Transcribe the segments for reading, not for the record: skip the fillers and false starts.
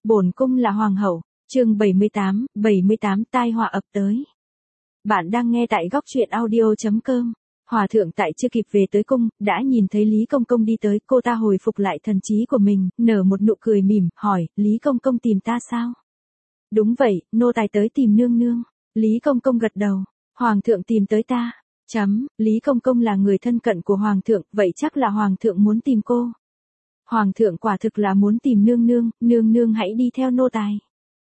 Bổn cung là hoàng hậu, chương 78 tai họa ập tới. Bạn đang nghe tại góc truyện audio.com. Hòa thượng tại chưa kịp về tới cung, đã nhìn thấy Lý Công Công đi tới, cô ta hồi phục lại thần trí của mình, nở một nụ cười mỉm, hỏi, Lý Công Công tìm ta sao? Đúng vậy, nô tài tới tìm nương nương. Lý Công Công gật đầu, hoàng thượng tìm tới ta. Lý Công Công là người thân cận của hoàng thượng, vậy chắc là hoàng thượng muốn tìm cô. Hoàng thượng quả thực là muốn tìm nương nương hãy đi theo nô tài.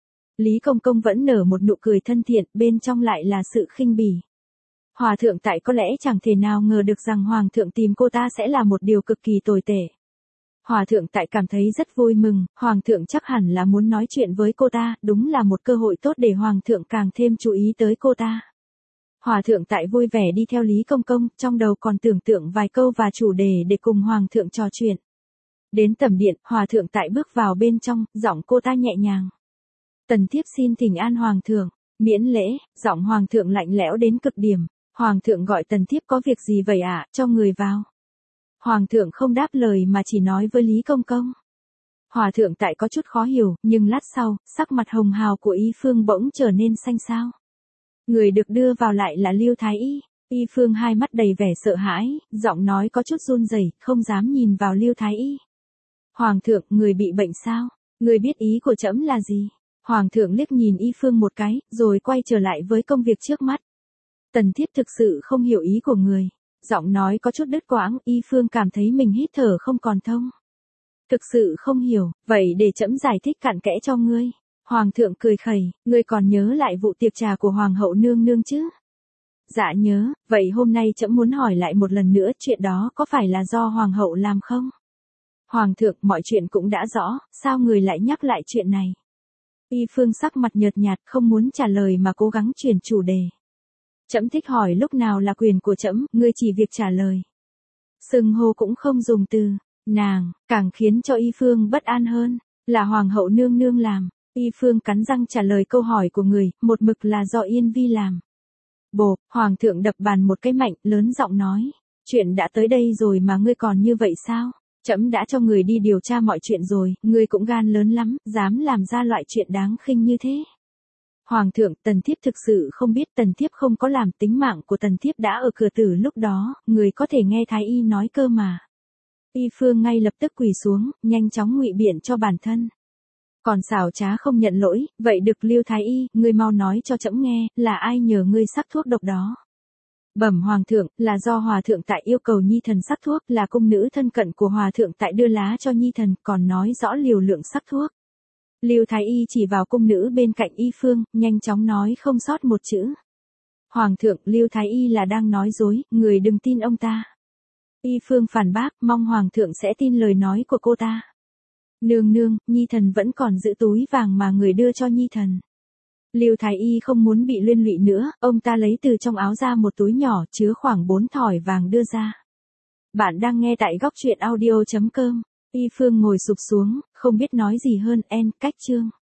Lý Công Công vẫn nở một nụ cười thân thiện, bên trong lại là sự khinh bỉ. Hòa thượng tại có lẽ chẳng thể nào ngờ được rằng hoàng thượng tìm cô ta sẽ là một điều cực kỳ tồi tệ. Hòa thượng tại cảm thấy rất vui mừng, hoàng thượng chắc hẳn là muốn nói chuyện với cô ta, đúng là một cơ hội tốt để hoàng thượng càng thêm chú ý tới cô ta. Hòa thượng tại vui vẻ đi theo Lý Công Công, trong đầu còn tưởng tượng vài câu và chủ đề để cùng hoàng thượng trò chuyện. Đến tẩm điện, hòa thượng tại bước vào bên trong, giọng cô ta nhẹ nhàng. Tần thiếp xin thỉnh an hoàng thượng, miễn lễ, giọng hoàng thượng lạnh lẽo đến cực điểm. Hoàng thượng gọi tần thiếp có việc gì vậy ạ, cho người vào. Hoàng thượng không đáp lời mà chỉ nói với Lý Công Công. Hòa thượng tại có chút khó hiểu, nhưng lát sau, sắc mặt hồng hào của Y Phương bỗng trở nên xanh xao. Người được đưa vào lại là Lưu Thái Y. Y Phương hai mắt đầy vẻ sợ hãi, giọng nói có chút run rẩy, không dám nhìn vào Lưu Thái Y. Hoàng thượng, người bị bệnh sao? Người biết ý của trẫm là gì? Hoàng thượng liếc nhìn Y Phương một cái, rồi quay trở lại với công việc trước mắt. Tần thiếp thực sự không hiểu ý của người. Giọng nói có chút đứt quãng, Y Phương cảm thấy mình hít thở không còn thông. Thực sự không hiểu, vậy để trẫm giải thích cặn kẽ cho ngươi. Hoàng thượng cười khẩy, ngươi còn nhớ lại vụ tiệc trà của hoàng hậu nương nương chứ? Dạ nhớ, vậy hôm nay trẫm muốn hỏi lại một lần nữa, chuyện đó có phải là do hoàng hậu làm không? Hoàng thượng, mọi chuyện cũng đã rõ, sao người lại nhắc lại chuyện này? Y Phương sắc mặt nhợt nhạt, không muốn trả lời mà cố gắng chuyển chủ đề. Trẫm thích hỏi lúc nào là quyền của trẫm, ngươi chỉ việc trả lời. Xưng hô cũng không dùng từ nàng, càng khiến cho Y Phương bất an hơn, là hoàng hậu nương nương làm. Y Phương cắn răng trả lời câu hỏi của người, một mực là do Yên Vi làm. Bộp, hoàng thượng đập bàn một cái mạnh, lớn giọng nói, chuyện đã tới đây rồi mà ngươi còn như vậy sao? Trẫm đã cho người đi điều tra mọi chuyện rồi, ngươi cũng gan lớn lắm, dám làm ra loại chuyện đáng khinh như thế. Hoàng thượng, tần thiếp thực sự không biết, tần thiếp không có làm, tính mạng của tần thiếp đã ở cửa tử lúc đó, người có thể nghe Thái Y nói cơ mà. Y Phương ngay lập tức quỳ xuống, nhanh chóng ngụy biện cho bản thân. Còn xảo trá không nhận lỗi, vậy được Lưu Thái Y, ngươi mau nói cho trẫm nghe, là ai nhờ ngươi sắc thuốc độc đó? Bẩm hoàng thượng, là do hòa thượng tại yêu cầu nhi thần sắc thuốc, là cung nữ thân cận của hòa thượng tại đưa lá cho nhi thần, còn nói rõ liều lượng sắc thuốc. Lưu Thái Y chỉ vào cung nữ bên cạnh Y Phương, nhanh chóng nói không sót một chữ. Hoàng thượng, Lưu Thái Y là đang nói dối, người đừng tin ông ta. Y Phương phản bác, mong hoàng thượng sẽ tin lời nói của cô ta. Nương, nhi thần vẫn còn giữ túi vàng mà người đưa cho nhi thần. Lưu Thái Y không muốn bị liên lụy nữa, ông ta lấy từ trong áo ra một túi nhỏ chứa khoảng 4 thỏi vàng đưa ra. Bạn đang nghe tại góc truyện audio.com. Y Phương ngồi sụp xuống, không biết nói gì hơn, cách chương.